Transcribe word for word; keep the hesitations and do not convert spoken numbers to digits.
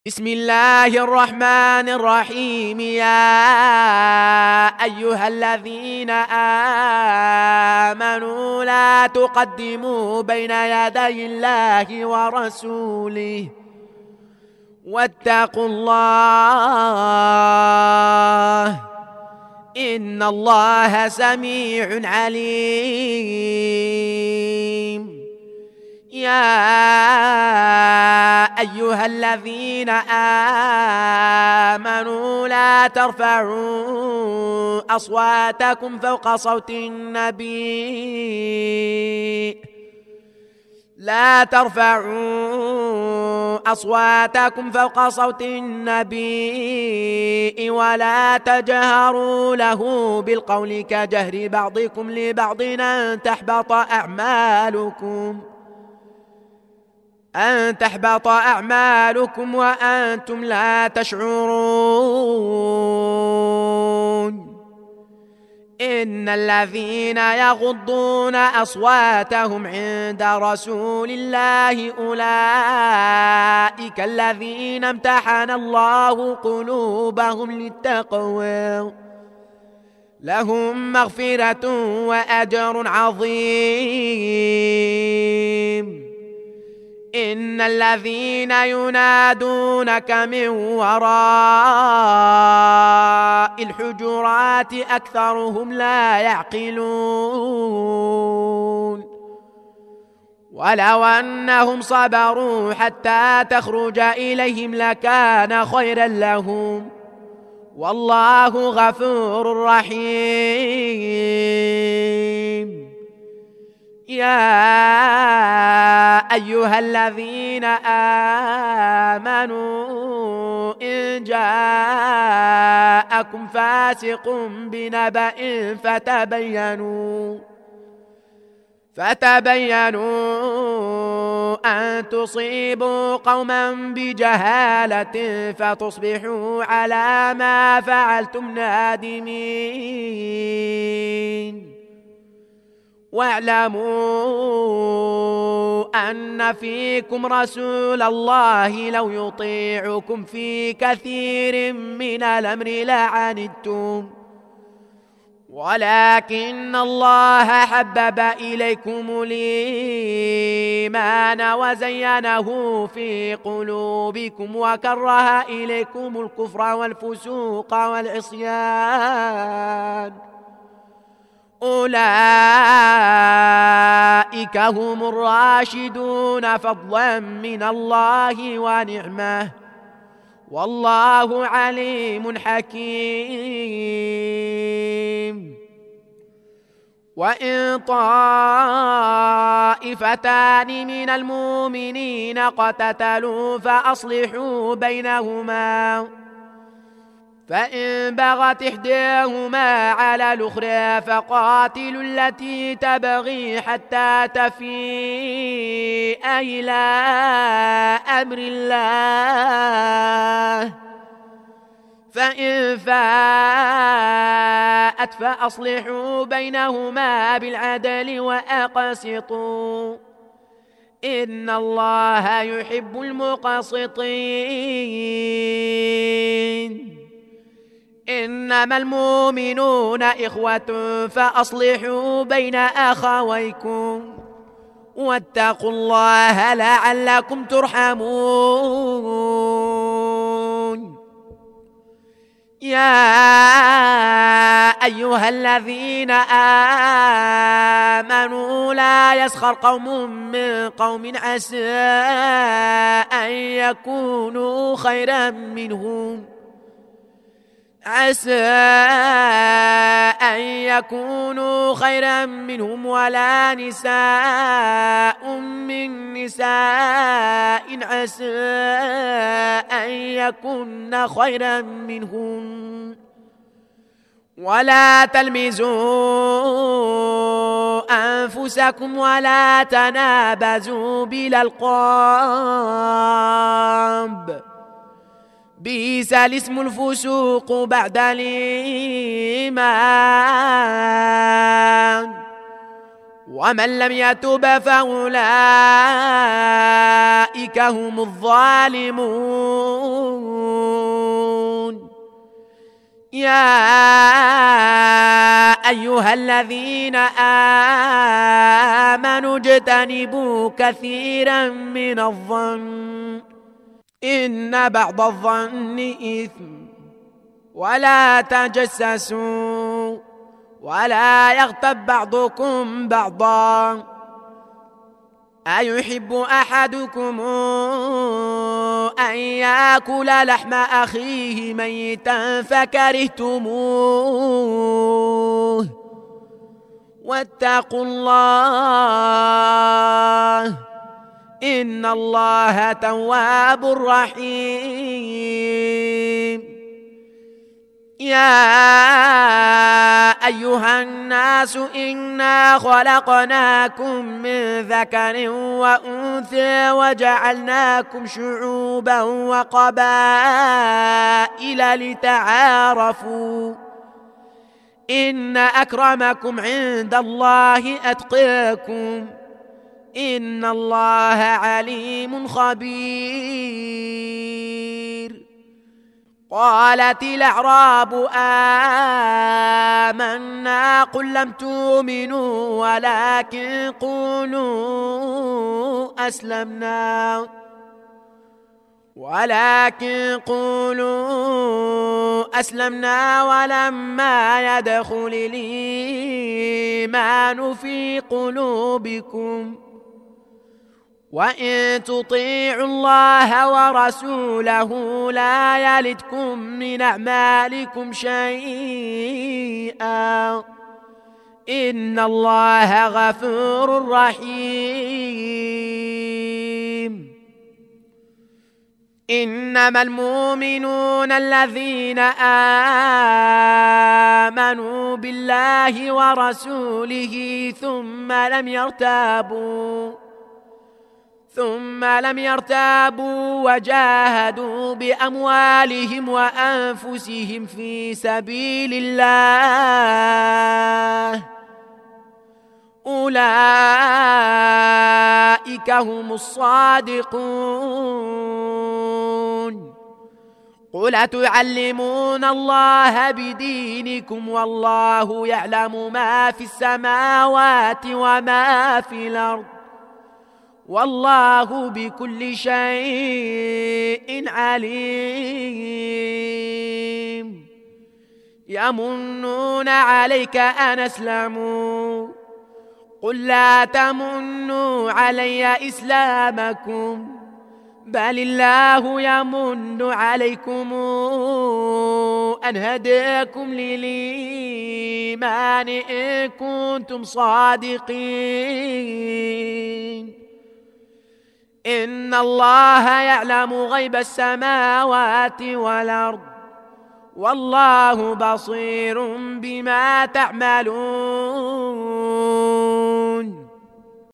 بسم الله الرحمن الرحيم. يا أيها الذين آمنوا لا تقدموا بين يدي الله ورسوله واتقوا الله إن الله سميع عليم. يا أيها الذين آمنوا لا ترفعوا أصواتكم فوق صوت النبي لا ترفعوا أصواتكم فوق صوت النبي ولا تجهروا له بالقول كجهر بعضكم لبعض أن تحبط أعمالكم أن تحبط أعمالكم وأنتم لا تشعرون. إن الذين يغضون أصواتهم عند رسول الله أولئك الذين امتحن الله قلوبهم للتقوى لهم مغفرة وأجر عظيم. إن الذين ينادونك من وراء الحجرات أكثرهم لا يعقلون. ولو أنهم صبروا حتى تخرج إليهم لكان خيرا لهم والله غفور رحيم. يا أيها الذين آمنوا إن جاءكم فاسق بنبأ فتبينوا فتبينوا أن تصيبوا قوما بجهالة فتصبحوا على ما فعلتم نادمين. واعلموا أن فيكم رسول الله لو يطيعكم في كثير من الأمر لعنتم ولكن الله حبب إليكم الإيمان وزينه في قلوبكم وكره إليكم الكفر والفسوق والعصيان أولئك هم الراشدون فضلا من الله ونعمه والله عليم حكيم. وإن طائفتان من المؤمنين اقتتلوا فأصلحوا بينهما فإن بغت إحداهما على الأخرى فقاتلوا التي تبغي حتى تفيء إلى أمر الله فإن فاءت فأصلحوا بينهما بالعدل وأقسطوا إن الله يحب المقسطين. إنما المؤمنون إخوة فأصلحوا بين أخويكم واتقوا الله لعلكم ترحمون. يا أيها الذين آمنوا لا يسخر قوم من قوم عسى أن يكونوا خيرا منهم عسى أن يكونوا خيرا منهم ولا نساء من نساء عسى أن يكن خيرا منهم ولا تلمزوا أنفسكم ولا تنابزوا بالألقاب بئس الاسم الفسوق بعد الإيمان ومن لم يتب فأولئك هم الظالمون. يا أيها الذين آمنوا اجتنبوا كثيرا من الظن إن بعض الظن إثم ولا تجسسوا ولا يغتب بعضكم بعضا أيحب أحدكم أن يأكل لحم أخيه ميتا فكرهتموه واتقوا الله إن الله تواب رحيم. يا أيها الناس إنا خلقناكم من ذكر وأنثى وجعلناكم شعوبا وقبائل لتعارفوا إن أكرمكم عند الله أتقاكم إن الله عليم خبير. قالت الأعراب آمنا قل لم تؤمنوا ولكن قولوا أسلمنا ولكن قولوا أسلمنا ولما يدخل الإيمان في قلوبكم وإن تطيعوا الله ورسوله لا يلدكم من أعمالكم شيئا إن الله غفور رحيم. إنما المؤمنون الذين آمنوا بالله ورسوله ثم لم يرتابوا ثم لم يرتابوا وجاهدوا بأموالهم وأنفسهم في سبيل الله أولئك هم الصادقون. قل أتعلمون الله بدينكم والله يعلم ما في السماوات وما في الأرض والله بكل شيء عليم. يمنون عليك أن أسلموا قل لا تمنوا علي إسلامكم بل الله يمن عليكم أن هداكم للإيمان إن كنتم صادقين. إن الله يعلم غيب السماوات والأرض والله بصير بما تعملون.